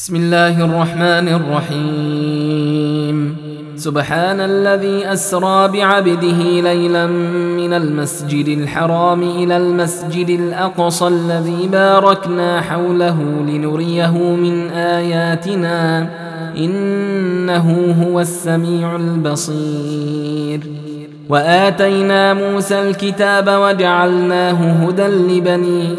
بسم الله الرحمن الرحيم. سبحان الذي أسرى بعبده ليلا من المسجد الحرام إلى المسجد الأقصى الذي باركنا حوله لنريه من آياتنا إنه هو السميع البصير. وآتينا موسى الكتاب وجعلناه هدى لبني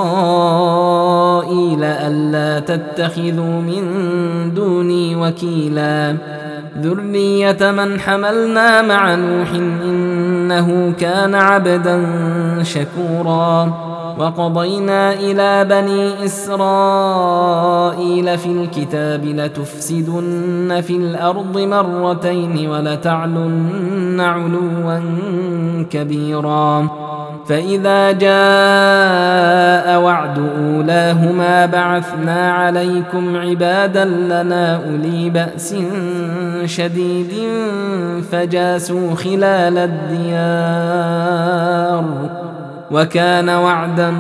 إسرائيل ألا تتخذوا من دوني وكيلا ذرية من حملنا مع نوح إنه كان عبدا شكورا. وقضينا إلى بني إسرائيل في الكتاب لتفسدن في الأرض مرتين ولتعلن علوا كبيرا. فإذا جاء وعد أولاهما بعثنا عليكم عبادا لنا أولي بأس شديد فجاسوا خلال الديار وكان وعدا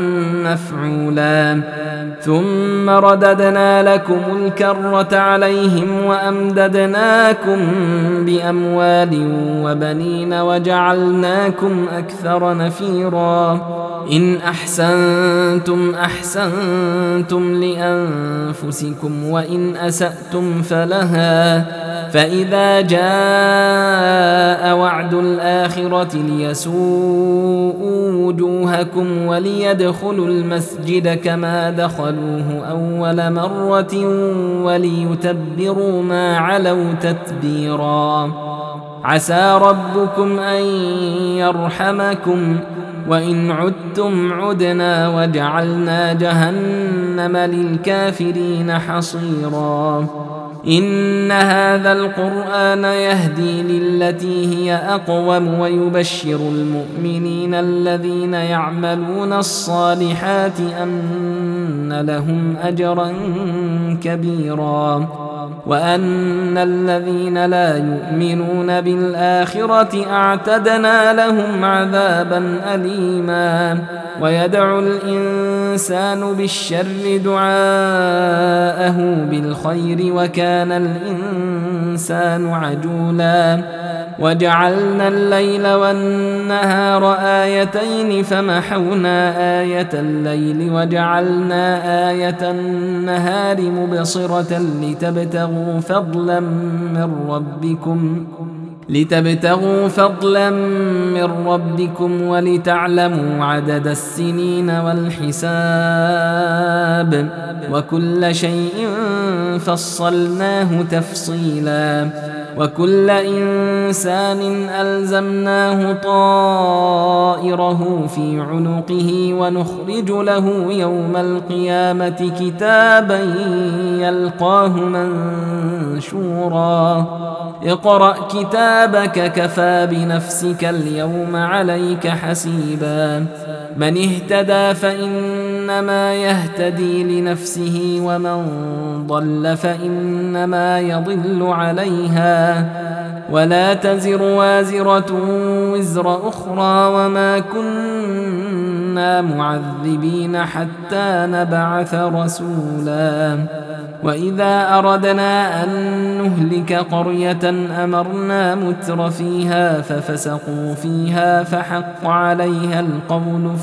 مفعولا. ثم رددنا لكم الكرة عليهم وأمددناكم بأموال وبنين وجعلناكم أكثر نفيرا. إن أحسنتم أحسنتم لأنفسكم وإن أسأتم فلها. فإذا جاء وعد الآخرة ليسوءوا وجوهكم وليدخلوا المسجد كما دخلوه أول مرة وليتبروا ما علوا تتبيرا. عسى ربكم أن يرحمكم وإن عدتم عدنا وجعلنا جهنم للكافرين حصيرا. إن هذا القرآن يهدي للتي هي أقوم ويبشر المؤمنين الذين يعملون الصالحات أن لهم أجرا كبيرا وأن الذين لا يؤمنون بالآخرة أعتدنا لهم عذابا أليما. ويدعو الإنسان بالشر دعاءه بالخير وكان الإنسان عجولا. وجعلنا الليل والنهار آيتين فمحونا آية الليل وجعلنا آية النهار مبصرة لتبتغوا فضلا من ربكم ولتعلموا عدد السنين والحساب وكل شيء فصلناه تفصيلا. وكل إنسان ألزمناه طائره في عنقه ونخرج له يوم القيامة كتابا يلقاه منشورا. اقرأ كتابك كفى بنفسك اليوم عليك حسيبا. من اهتدى فإنما يهتدي لنفسه ومن ضل فإنما يضل عليها ولا تزر وازرة وزر أخرى وما كنا معذبين حتى نبعث رسولا. وإذا أردنا أن نهلك قرية أمرنا متر فيها ففسقوا فيها فحق عليها القول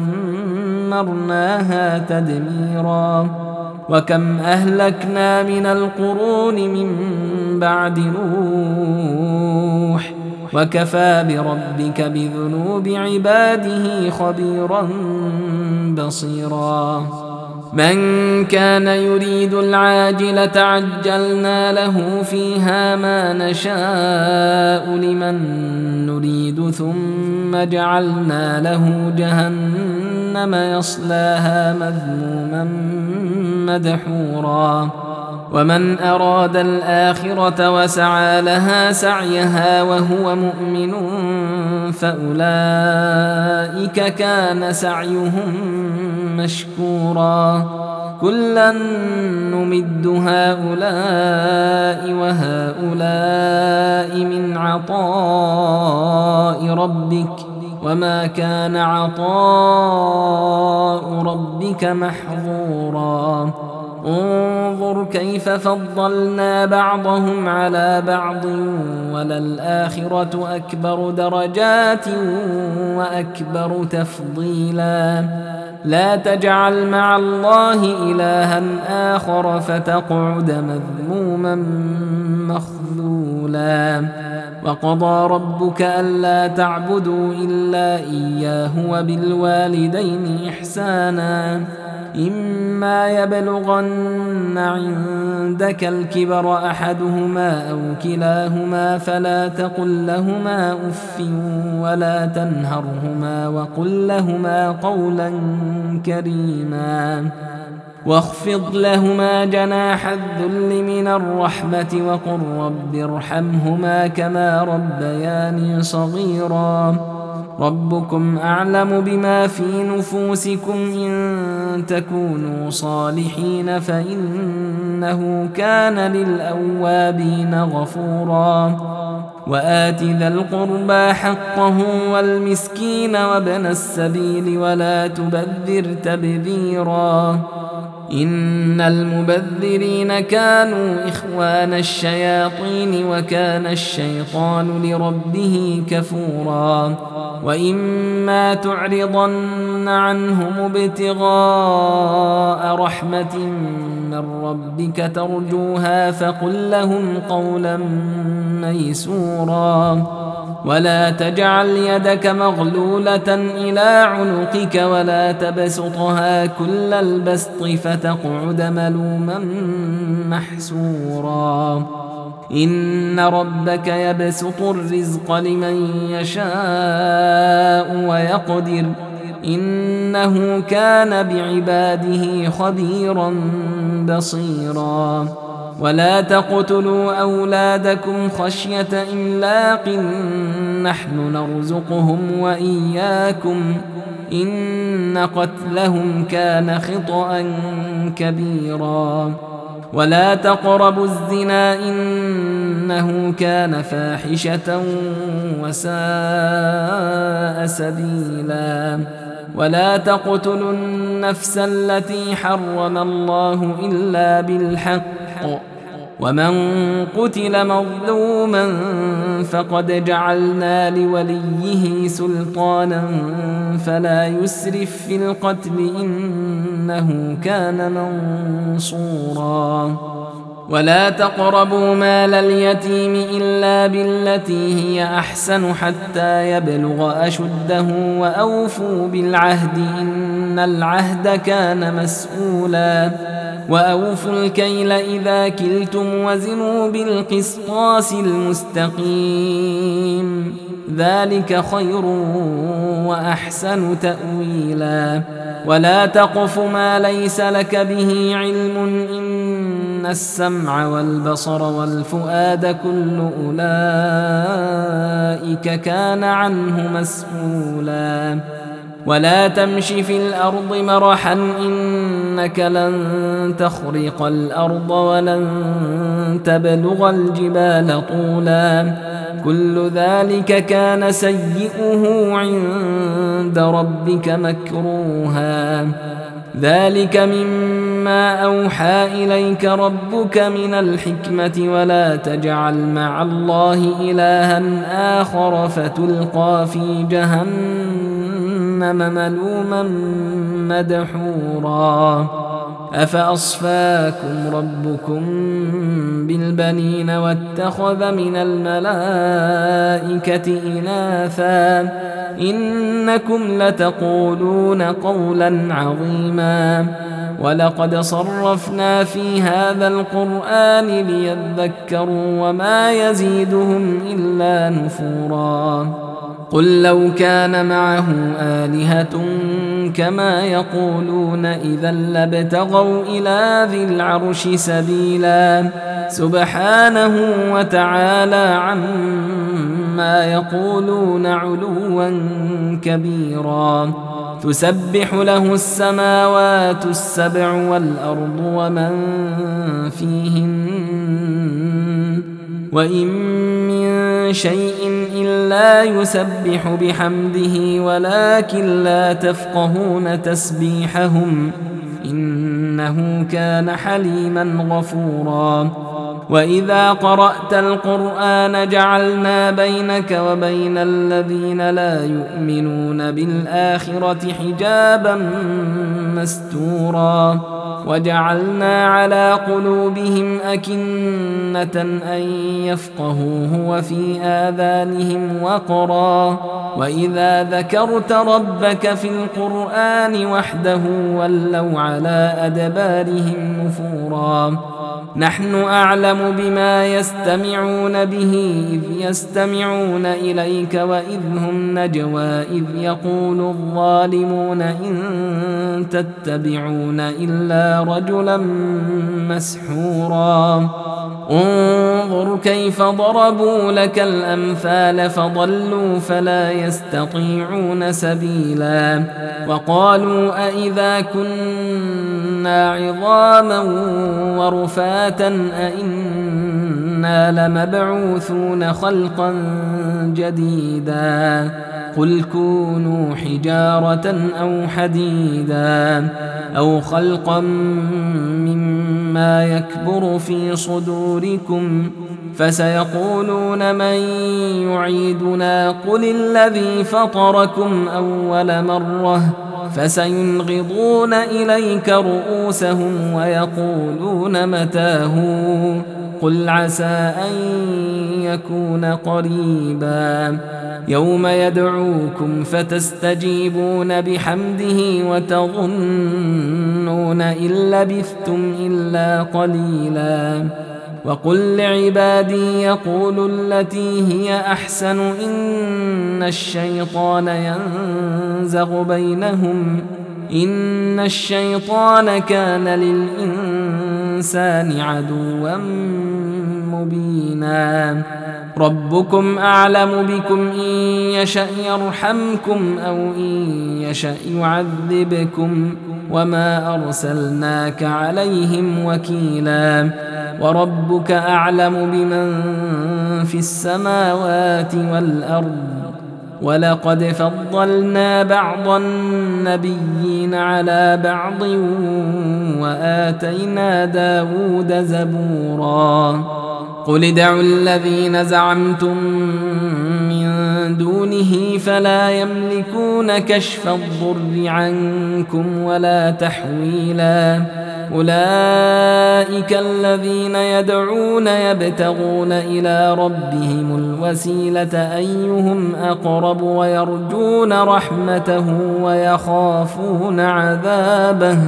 فدمرناها تدميرا. وكم أهلكنا من القرون من بعد نوح وكفى بربك بذنوب عباده خبيرا بصيرا. من كان يريد العاجلة عجلنا له فيها ما نشاء لمن نريد ثم جعلنا له جهنم يصلاها مذموما مدحورا. ومن أراد الآخرة وسعى لها سعيها وهو مؤمن فأولئك كان سعيهم مشكورا. كلا نمد هؤلاء وهؤلاء من عطاء ربك وما كان عطاء ربك محظورا. انظر كيف فضلنا بعضهم على بعض وللآخرة أكبر درجات وأكبر تفضيلا لا تجعل مع الله إلها آخر فتقعد مذموما مخذولا وقضى ربك ألا تعبدوا إلا إياه وبالوالدين إحسانا إما يبلغن عندك الكبر أحدهما أو كلاهما فلا تقل لهما أف ولا تنهرهما وقل لهما قولا كريما واخفض لهما جناح الذل من الرحمة وقل رب ارحمهما كما ربياني صغيرا ربكم أعلم بما في نفوسكم إن تكونوا صالحين فإنه كان للأوابين غفورا وآت ذا القربى حقه والمسكين وابن السبيل ولا تبذر تبذيرا إن المبذرين كانوا إخوان الشياطين وكان الشيطان لربه كفورا وإما تعرضن عنهم ابتغاء رحمة من ربك ترجوها فقل لهم قولا ميسورا ولا تجعل يدك مغلولة إلى عنقك ولا تبسطها كل البسط فتقعد ملوما محسورا إن ربك يبسط الرزق لمن يشاء ويقدر إنه كان بعباده خبيرا بصيرا ولا تقتلوا أولادكم خشية إملاق نحن نرزقهم وإياكم إن قتلهم كان خطأ كبيرا ولا تقربوا الزنا إنه كان فاحشة وساء سبيلا ولا تقتلوا النفس التي حرم الله إلا بالحق ومن قتل مظلوما فقد جعلنا لوليه سلطانا فلا يسرف في القتل إنه كان منصورا ولا تقربوا مال اليتيم إلا بالتي هي أحسن حتى يبلغ أشده وأوفوا بالعهد إن العهد كان مسؤولا وأوفوا الكيل إذا كلتم وزنوا بالقسطاس المستقيم ذلك خير وأحسن تأويلا ولا تقف ما ليس لك به علم إن السمع والبصر والفؤاد كل أولئك كان عنه مسؤولا ولا تمش في الأرض مرحا إنك لن تخرق الأرض ولن تبلغ الجبال طولا كل ذلك كان سيئه عند ربك مكروها ذلك مما أوحى إليك ربك من الحكمة ولا تجعل مع الله إلها آخر فتلقى في جهنم ملوما مدحورا أفأصفاكم ربكم بالبنين واتخذ من الملائكة إناثا إنكم لتقولون قولا عظيما ولقد صرفنا في هذا القرآن ليذكروا وما يزيدهم إلا نفورا قل لو كان معه آلهة كما يقولون إذا لابتغوا إلى ذي العرش سبيلا سبحانه وتعالى عما يقولون علوا كبيرا تسبح له السماوات السبع والأرض ومن فيهن وإن من شيء إلا يسبح بحمده ولكن لا تفقهون تسبيحهم إنه كان حليما غفورا وإذا قرأت القرآن جعلنا بينك وبين الذين لا يؤمنون بالآخرة حجابا مستورا وجعلنا على قلوبهم أكنة أن يفقهوه وفي آذانهم وقرا وإذا ذكرت ربك في القرآن وحده ولوا على أدبارهم نفورا نحن أعلم بما يستمعون به إذ يستمعون إليك وإذ هم نجوى إذ يقول الظالمون إن تتبعون إلا رجلا مسحورا انظر كيف ضربوا لك الأمثال فضلوا فلا يستطيعون سبيلا وقالوا أإذا كنا عظاما ورفاتا أإنا لمبعوثون خلقا جديدا قل كونوا حجارة أو حديدا أو خلقا مما يكبر في صدوركم فسيقولون من يعيدنا قل الذي فطركم أول مرة فسينغضون إليك رؤوسهم ويقولون متاه قل عسى أن يكون قريبا يوم يدعوكم فتستجيبون بحمده وتظنون إن لبثتم إلا قليلا وقل لعبادي يقولوا التي هي أحسن إن الشيطان ينزغ بينهم إن الشيطان كان للإنسان عدوا مبينا ربكم أعلم بكم إن يشأ يرحمكم أو إن يشأ يعذبكم وما أرسلناك عليهم وكيلا وربك أعلم بمن في السماوات والأرض ولقد فضلنا بعض النبيين على بعض وآتينا داود زبورا قل ادعوا الذين زعمتم من دونه فلا يملكون كشف الضر عنكم ولا تحويلا أولئك الذين يدعون يبتغون إلى ربهم الوسيلة أيهم أقرب ويرجون رحمته ويخافون عذابه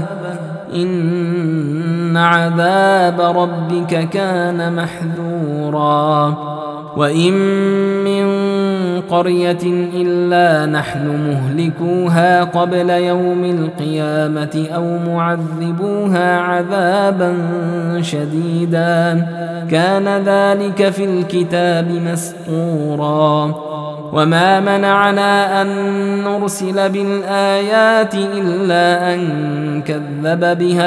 إن عذاب ربك كان محذورا وإن من قرية إلا نحن مهلكوها قبل يوم القيامة أو معذبوها عذابا شديدا كان ذلك في الكتاب مسطورا وما منعنا أن نرسل بالآيات إلا أن كذب بها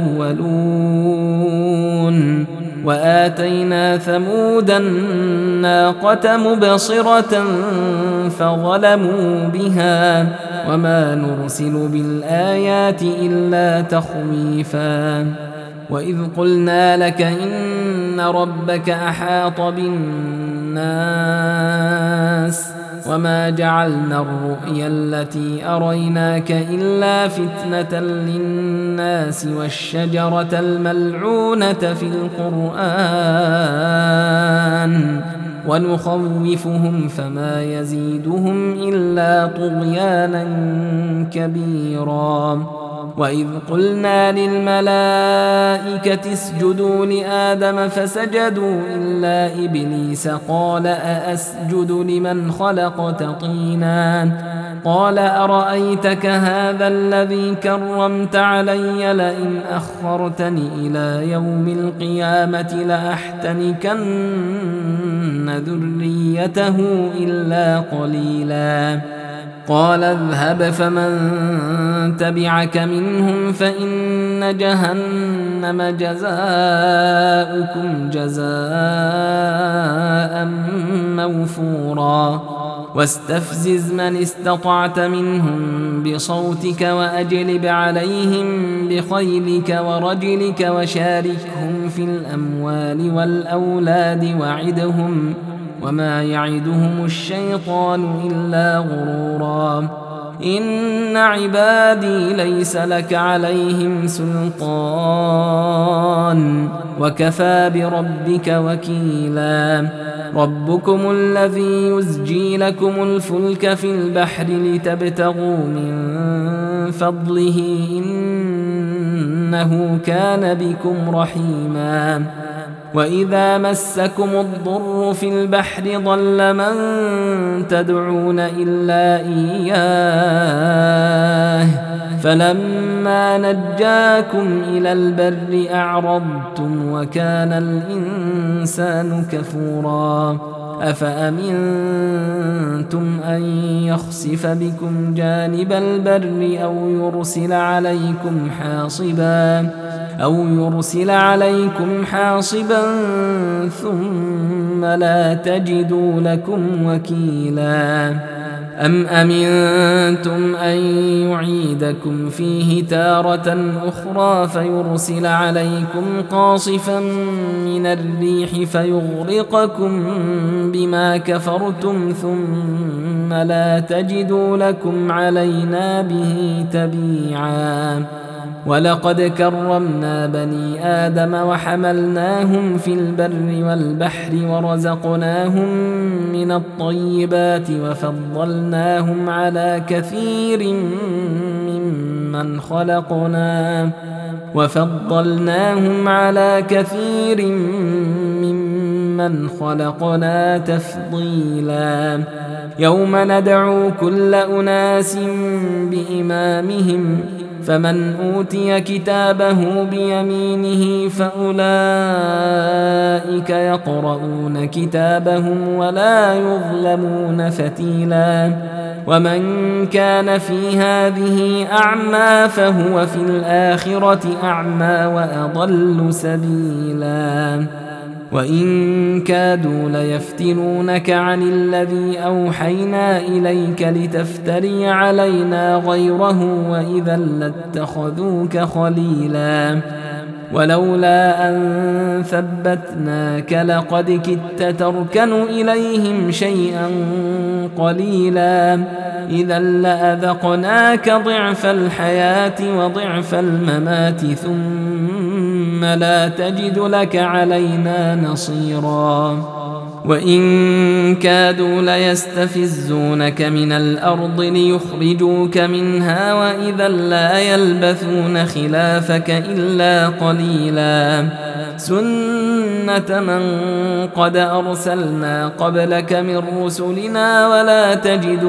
الأولون وآتينا ثمود الناقة مبصرة فظلموا بها وما نرسل بالآيات إلا تخويفا وإذ قلنا لك إن ربك أحاط بالناس وما جعلنا الرؤيا التي أريناك إلا فتنة للناس والشجرة الملعونة في القرآن ونخوفهم فما يزيدهم إلا طغيانا كبيرا وإذ قلنا للملائكة اسجدوا لآدم فسجدوا إلا إبليس قال أأسجد لمن خلقت طينا قال أرأيتك هذا الذي كرمت علي لئن أخرتني إلى يوم القيامة لأحتنكن ذريته إلا قليلا قال اذهب فمن تبعك منهم فإن جهنم جزاؤكم جزاء موفورا واستفزز من استطعت منهم بصوتك وأجلب عليهم بخيلك ورجلك وشاركهم في الأموال والأولاد وعدهم وما يعدهم الشيطان إلا غرورا إن عبادي ليس لك عليهم سلطان وكفى بربك وكيلا ربكم الذي يزجي لكم الفلك في البحر لتبتغوا من فضله إنه كان بكم رحيما وإذا مسكم الضر في البحر ضل من تدعون إلا إياه فلما نجاكم إلى البر أعرضتم وكان الإنسان كفورا أفأمنتم أن يخسف بكم جانب البر أو يرسل عليكم حاصبا ثم لا تجدوا لكم وكيلا أم أمنتم أن يعيدكم فيه تارة أخرى فيرسل عليكم قاصفا من الريح فيغرقكم بما كفرتم ثم لا تجدوا لكم علينا به تبيعا ولقد كرمنا بني آدم وحملناهم في البر والبحر ورزقناهم من الطيبات وفضلناهم على كثير ممن خلقنا تفضيلا يوم ندعو كل أناس بإمامهم فمن أوتي كتابه بيمينه فأولئك يقرؤون كتابهم ولا يظلمون فتيلا ومن كان في هذه أعمى فهو في الآخرة أعمى وأضل سبيلا وإن كادوا ليفتنونك عن الذي أوحينا إليك لتفتري علينا غيره وإذا لاتخذوك خليلا ولولا أن ثبتناك لقد كدت تركن إليهم شيئا قليلا إذا لأذقناك ضعف الحياة وضعف الممات ثم لا تجد لك علينا نصيرا وإن كادوا ليستفزونك من الأرض ليخرجوك منها وإذا لا يلبثون خلافك إلا قليلا سنة من قد أرسلنا قبلك من رسلنا ولا تجد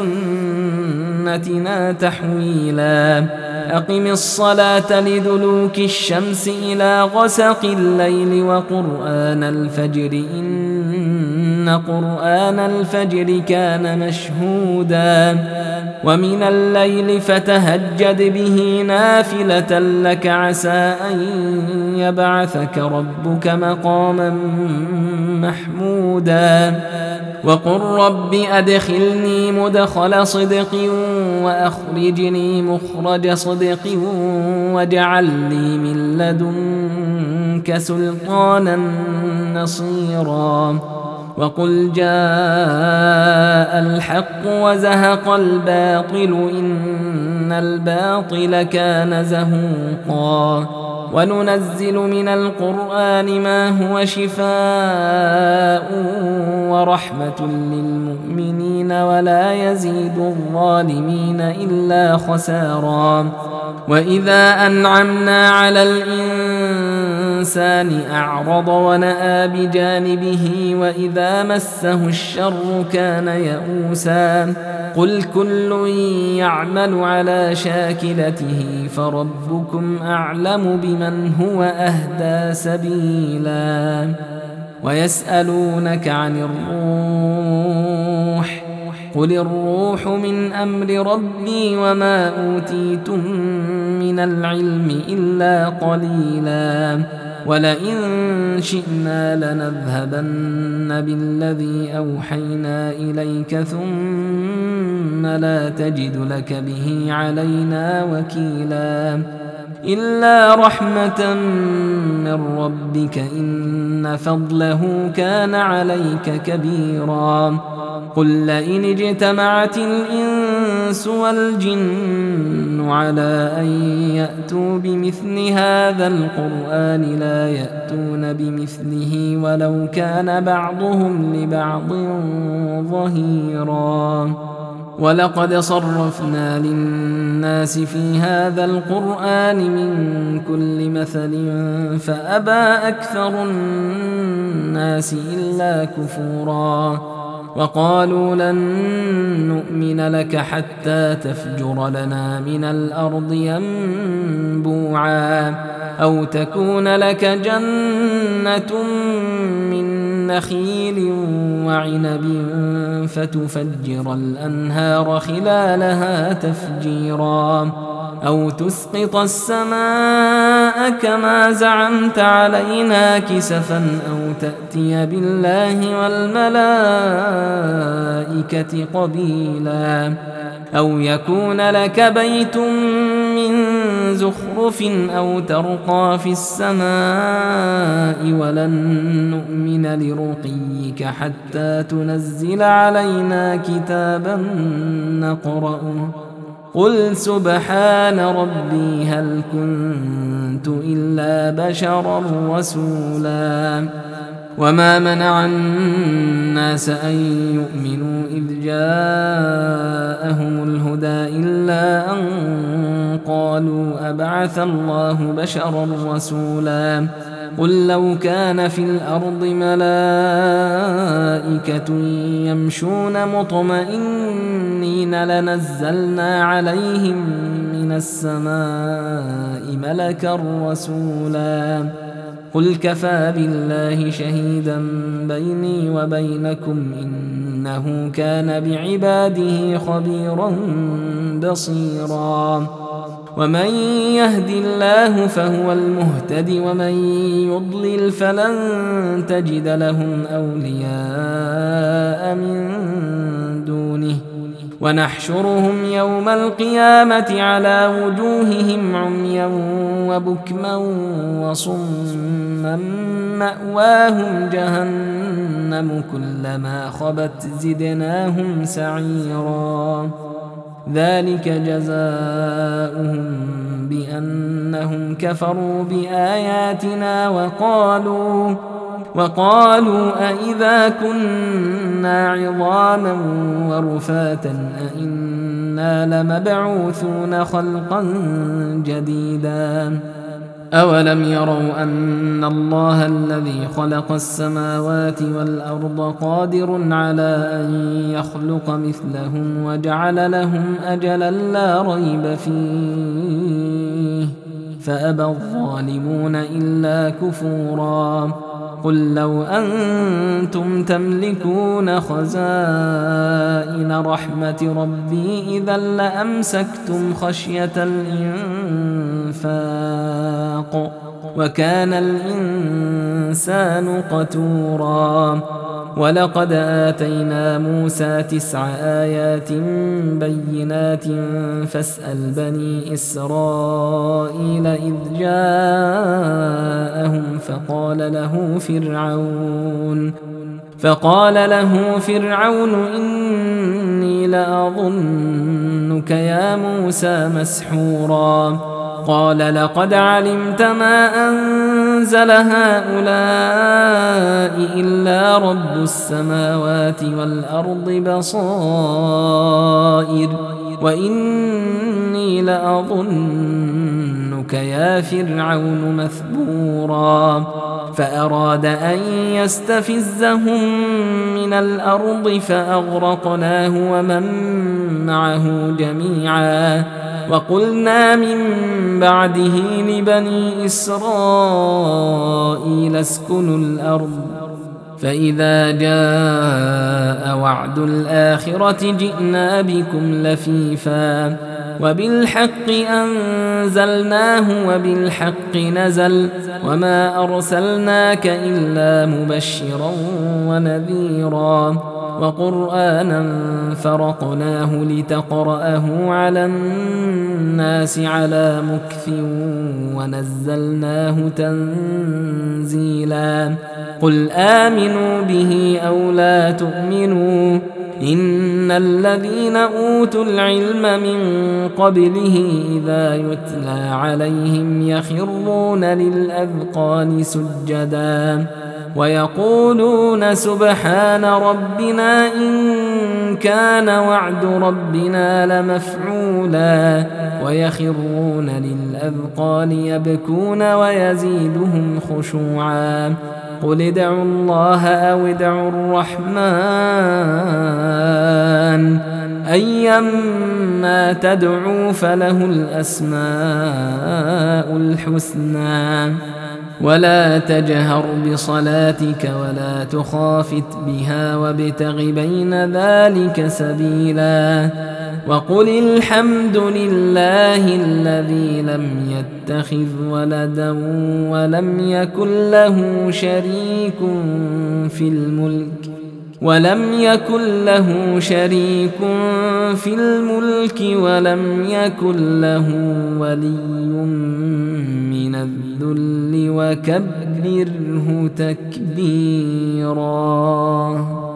لسنتنا تحويلا أقم الصلاة لدلوك الشمس إلى غسق الليل وقرآن الفجر إن قرآن الفجر كان مشهودا ومن الليل فتهجد به نافلة لك عسى أن يبعثك ربك مقاما محمودا وقل رب أدخلني مدخل صدق وأخرجني مخرج صدق واجعل لي من لدنك سلطانا نصيرا وقل جاء الحق وزهق الباطل إن الباطل كان زهوقا وننزل من القرآن ما هو شفاء ورحمة للمؤمنين ولا يزيد الظالمين إلا خسارا وإذا أنعمنا على الإنسان أعرض ونأى بجانبه وإذا مسه الشر كان يئوسا قل كل يعمل على شاكلته فربكم أعلم بمن هو أهدى سبيلا ويسألونك عن الروح قل الروح من أمر ربي وما أوتيتم من العلم إلا قليلا ولئن شئنا لنذهبن بالذي أوحينا إليك ثم لا تجد لك به علينا وكيلا إلا رحمة من ربك إن فضله كان عليك كبيرا قل لئن اجتمعت الإنس والجن على أن يأتوا بمثل هذا القرآن لا يأتون بمثله ولو كان بعضهم لبعض ظهيرا ولقد صرفنا للناس في هذا القرآن من كل مثل فأبى أكثر الناس إلا كفورا وقالوا لن نؤمن لك حتى تفجر لنا من الأرض ينبوعا أو تكون لك جنة من نخيل وعنب فتفجر الأنهار خلالها تفجيرا أو تسقط السماء كما زعمت علينا كسفا أو تأتي بالله والملائكة قبيلا أو يكون لك بيت من زخرف أو ترقى في السماء ولن نؤمن لرقيك حتى تنزل علينا كتابا نقرأه قل سبحان ربي هل كنت إلا بشرا رسولا وما منع الناس أن يؤمنوا إذ جاءهم الهدى إلا أن قالوا أبعث الله بشرا رسولا قل لو كان في الأرض ملائكة يمشون مطمئنين لنزلنا عليهم من السماء ملكا رسولا قل كفى بالله شهيدا بيني وبينكم إنه كان بعباده خبيرا بصيرا ومن يهد الله فهو المهتد ومن يضلل فلن تجد لهم أولياء من دونه ونحشرهم يوم القيامة على وجوههم عميا وبكما وصما مأواهم جهنم كلما خبت زدناهم سعيرا ذلك جزاؤهم بأنهم كفروا بآياتنا وقالوا أئذا كنا عظاما ورفاتا أئنا لمبعوثون خلقا جديدا أولم يروا أن الله الذي خلق السماوات والأرض قادر على أن يخلق مثلهم وجعل لهم أجلا لا ريب فيه فأبى الظالمون إلا كفورا قل لو أنتم تملكون خزائن رحمة ربي إذا لأمسكتم خشية الإنفاق وكان الإنسان قتورا ولقد آتينا موسى 9 آيات بينات فاسأل بني إسرائيل إذ جاءهم فقال له فرعون إني لأظنك يا موسى مسحورا قال لقد علمت ما أنزل هؤلاء إلا رب السماوات والأرض بصائر وإني لأظنك يا فرعون مثبورا فأراد أن يستفزهم من الأرض فأغرقناه ومن معه جميعا وقلنا من بعده لبني إسرائيل اسكنوا الأرض فإذا جاء وعد الآخرة جئنا بكم لفيفا وبالحق أنزلناه وبالحق نزل وما أرسلناك إلا مبشرا ونذيرا وقرآنا فرقناه لتقرأه على الناس على مكث ونزلناه تنزيلا قل آمنوا به أو لا تؤمنوا إن الذين أوتوا العلم من قبله إذا يتلى عليهم يخرون للأذقان سجدا ويقولون سبحان ربنا إن كان وعد ربنا لمفعولا ويخرون للأذقان يبكون ويزيدهم خشوعا قل ادعوا الله أو ادعوا الرحمن أيما تدعوا فله الأسماء الحسنى ولا تجهر بصلاتك ولا تخافت بها وابتغ بين ذلك سبيلا وقل الحمد لله الذي لم يتخذ ولدا ولم يكن له شريك في الملك ولم يكن له ولي من الذل وكبره تكبيرا.